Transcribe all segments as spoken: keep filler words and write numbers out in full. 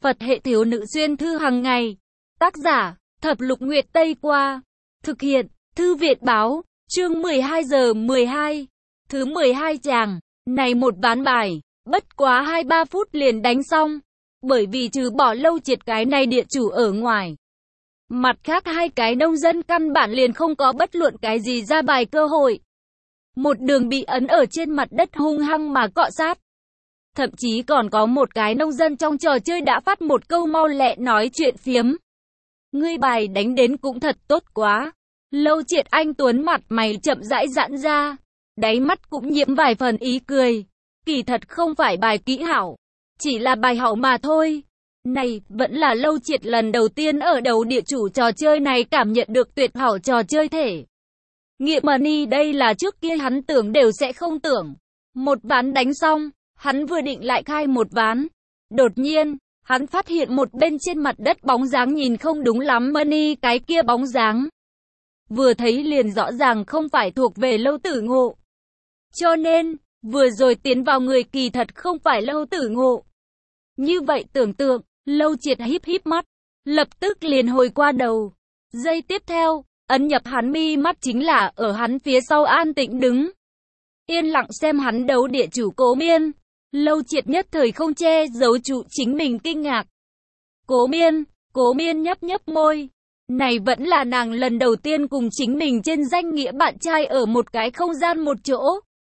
Phật hệ thiếu nữ xuyên thư hàng ngày. Tác giả, Thập Lục Nguyệt Tây Qua. Thực hiện, Thư Viện Báo, chương mười hai giờ mười hai. Thứ mười hai chàng, này một ván bài, bất quá hai ba phút liền đánh xong. Bởi vì trừ bỏ Lâu Triệt cái này địa chủ ở ngoài, mặt khác hai cái nông dân căn bản liền không có bất luận cái gì ra bài cơ hội. Một đường bị ấn ở trên mặt đất hung hăng mà cọ sát. Thậm chí còn có một cái nông dân trong trò chơi đã phát một câu mau lẹ nói chuyện phiếm. Ngươi bài đánh đến cũng thật tốt quá. Lâu Triệt anh tuấn mặt mày chậm rãi giãn ra, đáy mắt cũng nhiễm vài phần ý cười. Kỳ thật không phải bài kỹ hảo, chỉ là bài hảo mà thôi. Này, vẫn là Lâu Triệt lần đầu tiên ở đầu địa chủ trò chơi này cảm nhận được tuyệt hảo trò chơi thể. Nghiệm money đây là trước kia hắn tưởng đều sẽ không tưởng. Một ván đánh xong, hắn vừa định lại khai một ván. Đột nhiên, hắn phát hiện một bên trên mặt đất bóng dáng nhìn không đúng lắm money cái kia bóng dáng. Vừa thấy liền rõ ràng không phải thuộc về Lâu Tử Ngộ. Cho nên, vừa rồi tiến vào người kỳ thật không phải Lâu Tử Ngộ. Như vậy tưởng tượng, Lâu Triệt híp híp mắt, lập tức liền hồi qua đầu. Giây tiếp theo, ấn nhập hắn mi mắt chính là ở hắn phía sau an tĩnh đứng, yên lặng xem hắn đấu địa chủ Cố Miên. Lâu Triệt nhất thời không che giấu trụ chính mình kinh ngạc. Cố Miên, Cố Miên nhấp nhấp môi. Này vẫn là nàng lần đầu tiên cùng chính mình trên danh nghĩa bạn trai ở một cái không gian một chỗ.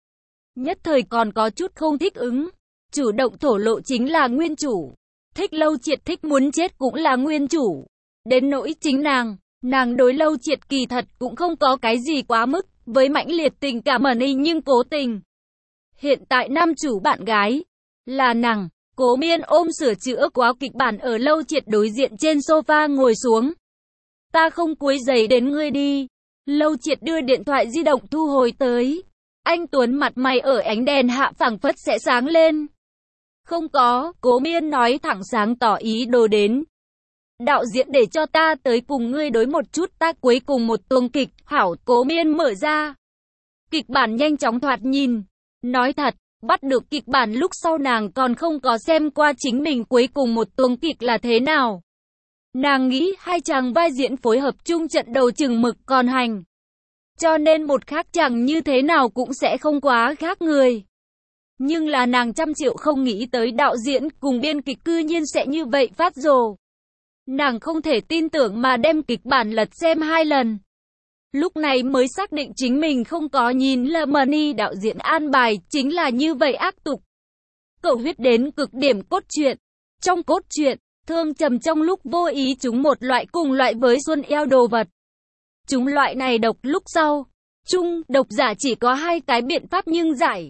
Nhất thời còn có chút không thích ứng. Chủ động thổ lộ chính là nguyên chủ. Thích Lâu Triệt thích muốn chết cũng là nguyên chủ. Đến nỗi chính nàng, nàng đối Lâu Triệt kỳ thật cũng không có cái gì quá mức, với mãnh liệt tình cảm ẩn ý nhưng cố tình. Hiện tại nam chủ bạn gái là nàng. Cố Miên ôm sửa chữa quá kịch bản ở Lâu Triệt đối diện trên sofa ngồi xuống. Ta không quấy rầy đến ngươi đi. Lâu Triệt đưa điện thoại di động thu hồi tới. Anh tuấn mặt mày ở ánh đèn hạ phảng phất sẽ sáng lên. Không có, Cố Miên nói thẳng sáng tỏ ý đồ đến. Đạo diễn để cho ta tới cùng ngươi đối một chút, ta cuối cùng một tuồng kịch, hảo. Cố Miên mở ra kịch bản nhanh chóng thoạt nhìn. Nói thật, bắt được kịch bản lúc sau nàng còn không có xem qua chính mình cuối cùng một tuồng kịch là thế nào. Nàng nghĩ hai chàng vai diễn phối hợp chung trận đầu chừng mực còn hành. Cho nên một khác chàng như thế nào cũng sẽ không quá khác người. Nhưng là nàng trăm triệu không nghĩ tới đạo diễn cùng biên kịch cư nhiên sẽ như vậy phát rồ. Nàng không thể tin tưởng mà đem kịch bản lật xem hai lần. Lúc này mới xác định chính mình không có nhìn là money đạo diễn an bài chính là như vậy ác tục. Cầu huyết đến cực điểm cốt truyện. Trong cốt truyện, Thương Trầm trong lúc vô ý trúng một loại cùng loại với Xuân eo đồ vật. Chúng loại này độc lúc sau. Chung, độc giả chỉ có hai cái biện pháp nhưng giải.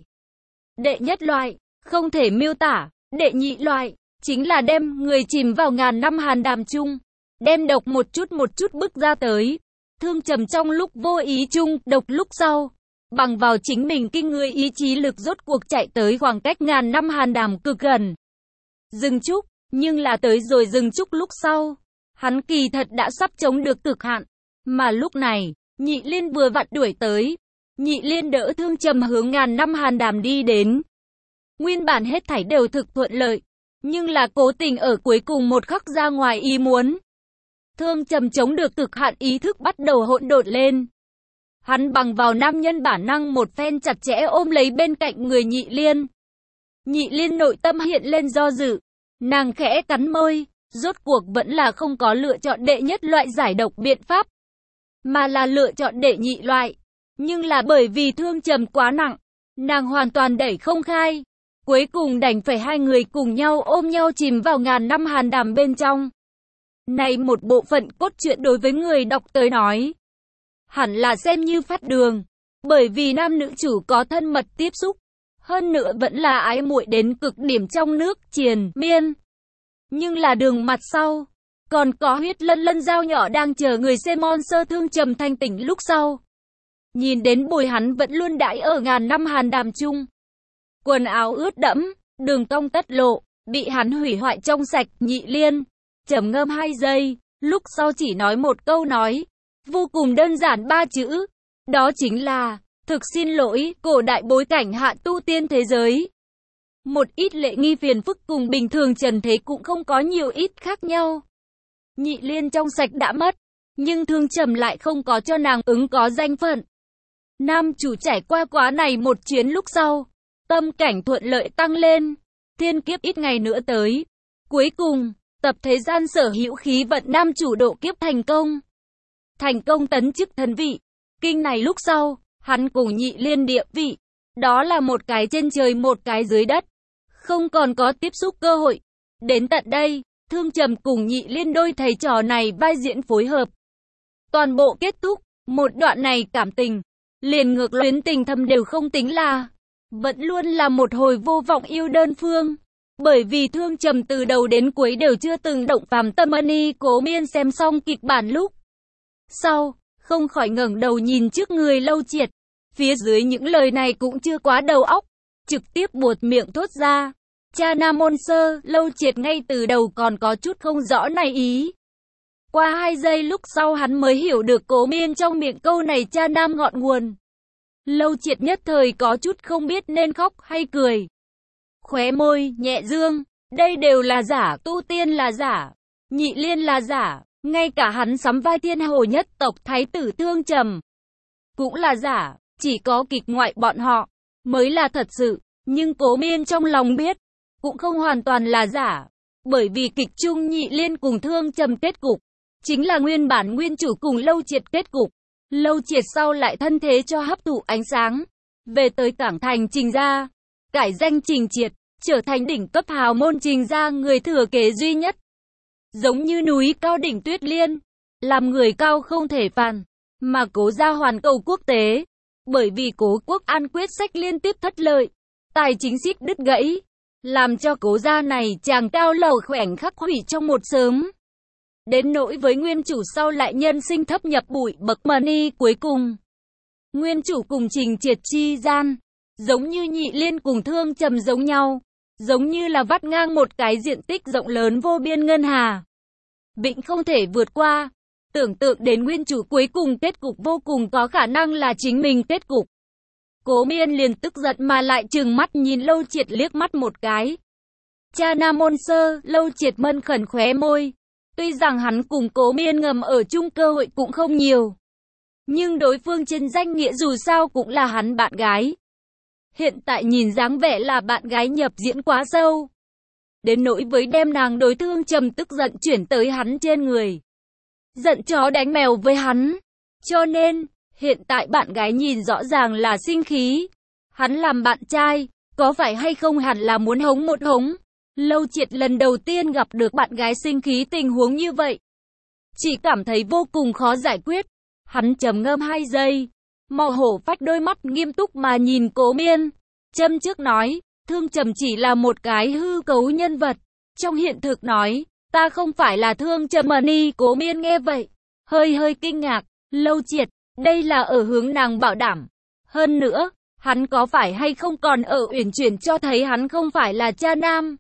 Đệ nhất loại, không thể miêu tả. Đệ nhị loại, chính là đem người chìm vào ngàn năm hàn đàm chung. Đem độc một chút một chút bức ra tới. Thương Trầm trong lúc vô ý chung, độc lúc sau. Bằng vào chính mình kinh người ý chí lực rốt cuộc chạy tới khoảng cách ngàn năm hàn đàm cực gần. Dừng trúc, nhưng là tới rồi dừng trúc lúc sau. Hắn kỳ thật đã sắp chống được cực hạn. Mà lúc này, Nhị Liên vừa vặn đuổi tới. Nhị Liên đỡ Thương Trầm hướng ngàn năm hàn đàm đi đến. Nguyên bản hết thảy đều thực thuận lợi. Nhưng là cố tình ở cuối cùng một khắc ra ngoài ý muốn. Thương Trầm chống được cực hạn ý thức bắt đầu hỗn độn lên. Hắn bằng vào nam nhân bản năng một phen chặt chẽ ôm lấy bên cạnh người Nhị Liên. Nhị Liên nội tâm hiện lên do dự. Nàng khẽ cắn môi, rốt cuộc vẫn là không có lựa chọn đệ nhất loại giải độc biện pháp, mà là lựa chọn đệ nhị loại. Nhưng là bởi vì Thương Trầm quá nặng, nàng hoàn toàn đẩy không khai. Cuối cùng đành phải hai người cùng nhau ôm nhau chìm vào ngàn năm hàn đàm bên trong. Này một bộ phận cốt truyện đối với người đọc tới nói, hẳn là xem như phát đường. Bởi vì nam nữ chủ có thân mật tiếp xúc. Hơn nữa vẫn là ái muội đến cực điểm trong nước triền miên. Nhưng là đường mặt sau, còn có huyết lân lân dao nhỏ đang chờ người xem. Monster Thương Trầm thanh tỉnh lúc sau. Nhìn đến bồi hắn vẫn luôn đãi ở ngàn năm hàn đàm chung. Quần áo ướt đẫm, đường cong tất lộ, bị hắn hủy hoại trong sạch. Nhị Liên trầm ngâm hai giây, lúc sau chỉ nói một câu nói, vô cùng đơn giản ba chữ. Đó chính là, thực xin lỗi, cổ đại bối cảnh hạ tu tiên thế giới. Một ít lễ nghi phiền phức cùng bình thường trần thế cũng không có nhiều ít khác nhau. Nhị Liên trong sạch đã mất, nhưng Thương Trầm lại không có cho nàng ứng có danh phận. Nam chủ trải qua quá này một chuyến lúc sau, tâm cảnh thuận lợi tăng lên, thiên kiếp ít ngày nữa tới. Cuối cùng, tập thế gian sở hữu khí vận nam chủ độ kiếp thành công. Thành công tấn chức thần vị. Kinh này lúc sau, hắn cùng Nhị Liên địa vị. Đó là một cái trên trời một cái dưới đất. Không còn có tiếp xúc cơ hội. Đến tận đây, Thương Trầm cùng Nhị Liên đôi thầy trò này vai diễn phối hợp. Toàn bộ kết thúc, một đoạn này cảm tình, liền ngược luyến tình thâm đều không tính là. Vẫn luôn là một hồi vô vọng yêu đơn phương. Bởi vì Thương Trầm từ đầu đến cuối đều chưa từng động phàm tâm ân. Cố Miên xem xong kịch bản lúc sau, không khỏi ngẩng đầu nhìn trước người Lâu Triệt. Phía dưới những lời này cũng chưa quá đầu óc, trực tiếp buột miệng thốt ra. Cha nam môn sơ, Lâu Triệt ngay từ đầu còn có chút không rõ này ý. Qua hai giây lúc sau hắn mới hiểu được Cố Miên trong miệng câu này cha nam ngọn nguồn. Lâu Triệt nhất thời có chút không biết nên khóc hay cười. Khóe môi, nhẹ dương, đây đều là giả, tu tiên là giả, Nhị Liên là giả, ngay cả hắn sắm vai thiên hồ nhất tộc thái tử Thương Trầm cũng là giả, chỉ có kịch ngoại bọn họ mới là thật sự, nhưng Cố Miên trong lòng biết, cũng không hoàn toàn là giả, bởi vì kịch chung Nhị Liên cùng Thương Trầm kết cục, chính là nguyên bản nguyên chủ cùng Lâu Triệt kết cục. Lâu Triệt sau lại thân thế cho hấp thụ ánh sáng, về tới cảng thành Trình gia, cải danh Trình Triệt, trở thành đỉnh cấp hào môn Trình gia người thừa kế duy nhất. Giống như núi cao đỉnh Tuyết Liên, làm người cao không thể phàn, mà Cố gia hoàn cầu quốc tế, bởi vì Cố quốc an quyết sách liên tiếp thất lợi, tài chính xích đứt gãy, làm cho Cố gia này chàng cao lầu khoảnh khắc hủy trong một sớm. Đến nỗi với nguyên chủ sau lại nhân sinh thấp nhập bụi bậc money cuối cùng. Nguyên chủ cùng Trình Triệt chi gian, giống như Nhị Liên cùng Thương Trầm giống nhau, giống như là vắt ngang một cái diện tích rộng lớn vô biên ngân hà. Vĩnh không thể vượt qua, tưởng tượng đến nguyên chủ cuối cùng kết cục vô cùng có khả năng là chính mình kết cục. Cố Miên liền tức giận mà lại trừng mắt nhìn Lâu Triệt liếc mắt một cái. Cha nam môn sơ, Lâu Triệt mân khẩn khóe môi. Tuy rằng hắn cùng Cố Miên ngầm ở chung cơ hội cũng không nhiều, nhưng đối phương trên danh nghĩa dù sao cũng là hắn bạn gái. Hiện tại nhìn dáng vẻ là bạn gái nhập diễn quá sâu. Đến nỗi với đem nàng đối Thương Trầm tức giận chuyển tới hắn trên người. Giận chó đánh mèo với hắn. Cho nên, hiện tại bạn gái nhìn rõ ràng là sinh khí. Hắn làm bạn trai, có phải hay không hẳn là muốn hống một hống. Lâu Triệt lần đầu tiên gặp được bạn gái sinh khí tình huống như vậy. Chỉ cảm thấy vô cùng khó giải quyết. Hắn trầm ngâm hai giây. Màu hổ phách đôi mắt nghiêm túc mà nhìn Cố Miên. Châm trước nói, Thương Trầm chỉ là một cái hư cấu nhân vật. Trong hiện thực nói, ta không phải là Thương Trầm money. Cố Miên nghe vậy, hơi hơi kinh ngạc. Lâu Triệt, đây là ở hướng nàng bảo đảm. Hơn nữa, hắn có phải hay không còn ở uyển chuyển cho thấy hắn không phải là cha nam.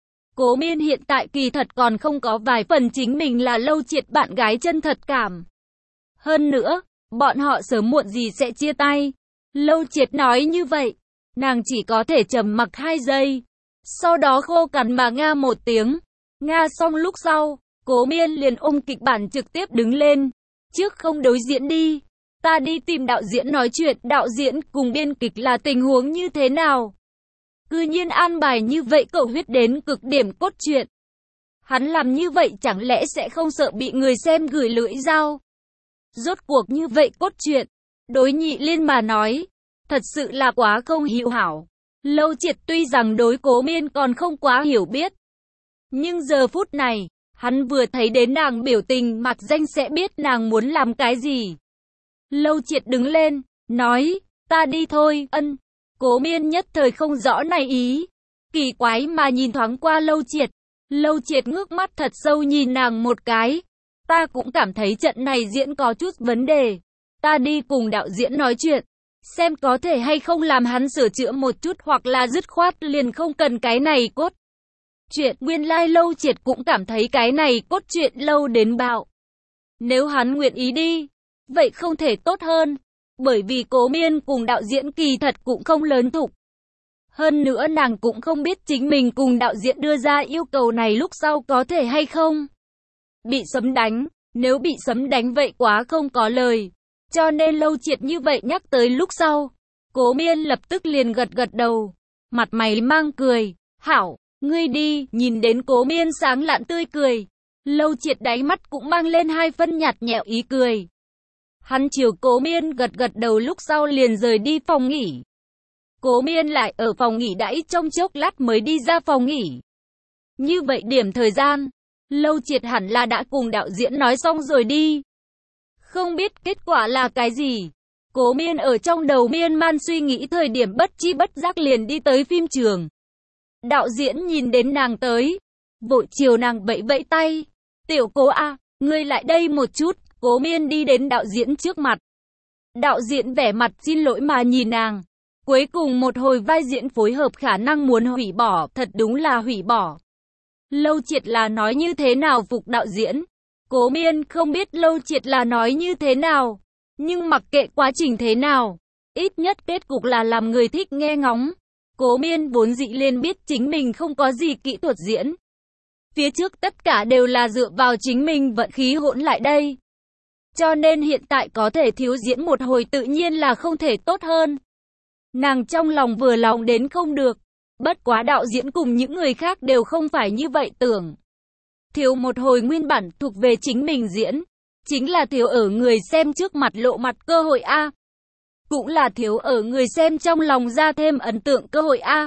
Cố Miên hiện tại kỳ thật còn không có vài phần chính mình là Lâu Triệt bạn gái chân thật cảm. Hơn nữa, bọn họ sớm muộn gì sẽ chia tay. Lâu Triệt nói như vậy, nàng chỉ có thể trầm mặc hai giây. Sau đó khô cằn mà nga một tiếng. Nga xong lúc sau, Cố Miên liền ôm kịch bản trực tiếp đứng lên. Trước không đối diễn đi, ta đi tìm đạo diễn nói chuyện. Đạo diễn cùng biên kịch là tình huống như thế nào? Cư nhiên an bài như vậy cầu huyết đến cực điểm cốt truyện. Hắn làm như vậy chẳng lẽ sẽ không sợ bị người xem gửi lưỡi dao? Rốt cuộc như vậy cốt truyện, đối Nhị Liên mà nói, thật sự là quá không hữu hảo. Lâu Triệt tuy rằng đối Cố Miên còn không quá hiểu biết, nhưng giờ phút này, hắn vừa thấy đến nàng biểu tình mặc danh sẽ biết nàng muốn làm cái gì. Lâu Triệt đứng lên, nói, ta đi thôi, ân. Cố Miên nhất thời không rõ này ý, kỳ quái mà nhìn thoáng qua Lâu Triệt. Lâu Triệt ngước mắt thật sâu nhìn nàng một cái. Ta cũng cảm thấy trận này diễn có chút vấn đề. Ta đi cùng đạo diễn nói chuyện, xem có thể hay không làm hắn sửa chữa một chút hoặc là dứt khoát liền không cần cái này cốt truyện. Nguyên lai Lâu Triệt cũng cảm thấy cái này cốt truyện lâu đến bạo. Nếu hắn nguyện ý đi, vậy không thể tốt hơn. Bởi vì Cố Miên cùng đạo diễn kỳ thật cũng không lớn thục. Hơn nữa nàng cũng không biết chính mình cùng đạo diễn đưa ra yêu cầu này lúc sau có thể hay không. Bị sấm đánh, nếu bị sấm đánh vậy quá không có lời. Cho nên Lâu Triệt như vậy nhắc tới lúc sau. Cố Miên lập tức liền gật gật đầu. Mặt mày mang cười. Hảo, ngươi đi, nhìn đến Cố Miên sáng lạn tươi cười. Lâu Triệt đáy mắt cũng mang lên hai phân nhạt nhẽo ý cười. Hắn chiều Cố Miên gật gật đầu lúc sau liền rời đi phòng nghỉ. Cố Miên lại ở phòng nghỉ đãi trong chốc lát mới đi ra phòng nghỉ. Như vậy điểm thời gian, Lâu Triệt hẳn là đã cùng đạo diễn nói xong rồi đi. Không biết kết quả là cái gì. Cố Miên ở trong đầu miên man suy nghĩ thời điểm bất chi bất giác liền đi tới phim trường. Đạo diễn nhìn đến nàng tới, vội chiều nàng vẫy vẫy tay. Tiểu Cố a, ngươi lại đây một chút. Cố Miên đi đến đạo diễn trước mặt. Đạo diễn vẻ mặt xin lỗi mà nhìn nàng. Cuối cùng một hồi vai diễn phối hợp khả năng muốn hủy bỏ, thật đúng là hủy bỏ. Lâu Triệt là nói như thế nào phục đạo diễn? Cố Miên không biết Lâu Triệt là nói như thế nào. Nhưng mặc kệ quá trình thế nào, ít nhất kết cục là làm người thích nghe ngóng. Cố Miên vốn dĩ liền biết chính mình không có gì kỹ thuật diễn. Phía trước tất cả đều là dựa vào chính mình vận khí hỗn lại đây. Cho nên hiện tại có thể thiếu diễn một hồi tự nhiên là không thể tốt hơn. Nàng trong lòng vừa lòng đến không được. Bất quá đạo diễn cùng những người khác đều không phải như vậy tưởng. Thiếu một hồi nguyên bản thuộc về chính mình diễn. Chính là thiếu ở người xem trước mặt lộ mặt cơ hội A. Cũng là thiếu ở người xem trong lòng ra thêm ấn tượng cơ hội A.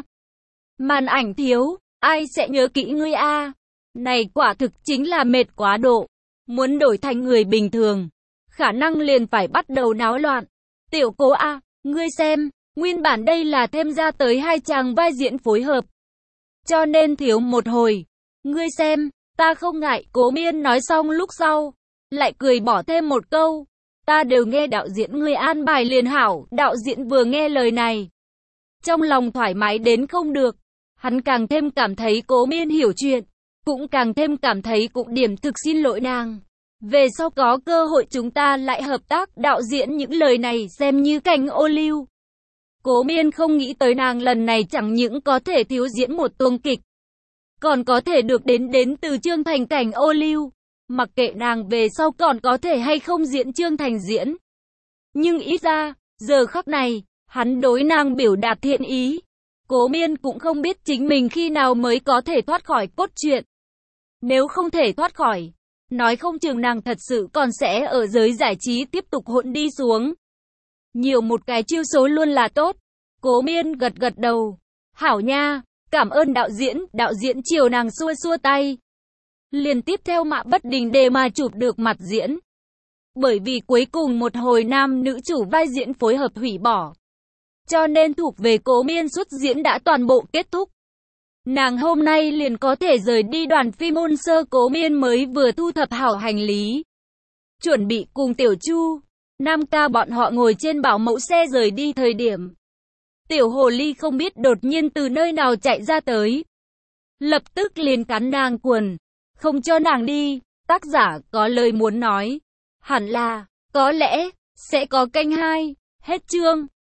Màn ảnh thiếu, ai sẽ nhớ kỹ ngươi A. Này quả thực chính là mệt quá độ. Muốn đổi thành người bình thường, khả năng liền phải bắt đầu náo loạn. Tiểu Cố A, ngươi xem, nguyên bản đây là thêm ra tới hai chàng vai diễn phối hợp. Cho nên thiếu một hồi. Ngươi xem, ta không ngại. Cố Miên nói xong lúc sau, lại cười bỏ thêm một câu. Ta đều nghe đạo diễn ngươi an bài liền hảo. Đạo diễn vừa nghe lời này, trong lòng thoải mái đến không được. Hắn càng thêm cảm thấy Cố Miên hiểu chuyện. Cũng càng thêm cảm thấy cũng điểm thực xin lỗi nàng. Về sau có cơ hội chúng ta lại hợp tác. Đạo diễn những lời này xem như cành ô liu. Cố Miên không nghĩ tới nàng lần này chẳng những có thể thiếu diễn một tuồng kịch, còn có thể được đến đến từ Trương Thành cảnh ô liu. Mặc kệ nàng về sau còn có thể hay không diễn Trương Thành diễn. Nhưng ít ra, giờ khắc này, hắn đối nàng biểu đạt thiện ý. Cố Miên cũng không biết chính mình khi nào mới có thể thoát khỏi cốt truyện. Nếu không thể thoát khỏi, nói không chừng nàng thật sự còn sẽ ở giới giải trí tiếp tục hỗn đi xuống. Nhiều một cái chiêu số luôn là tốt. Cố Miên gật gật đầu. Hảo nha, cảm ơn đạo diễn. Đạo diễn chiều nàng xua xua tay. Liền tiếp theo Mã Bất Đình để mà chụp được mặt diễn. Bởi vì cuối cùng một hồi nam nữ chủ vai diễn phối hợp hủy bỏ. Cho nên thuộc về Cố Miên xuất diễn đã toàn bộ kết thúc. Nàng hôm nay liền có thể rời đi đoàn phim Môn Sơ. Cố Miên mới vừa thu thập hảo hành lý, chuẩn bị cùng Tiểu Chu, Nam Ca bọn họ ngồi trên bảo mẫu xe rời đi thời điểm. Tiểu Hồ Ly không biết đột nhiên từ nơi nào chạy ra tới. Lập tức liền cắn nàng quần, không cho nàng đi. Tác giả có lời muốn nói. Hẳn là, có lẽ, sẽ có canh hai. Hết chương.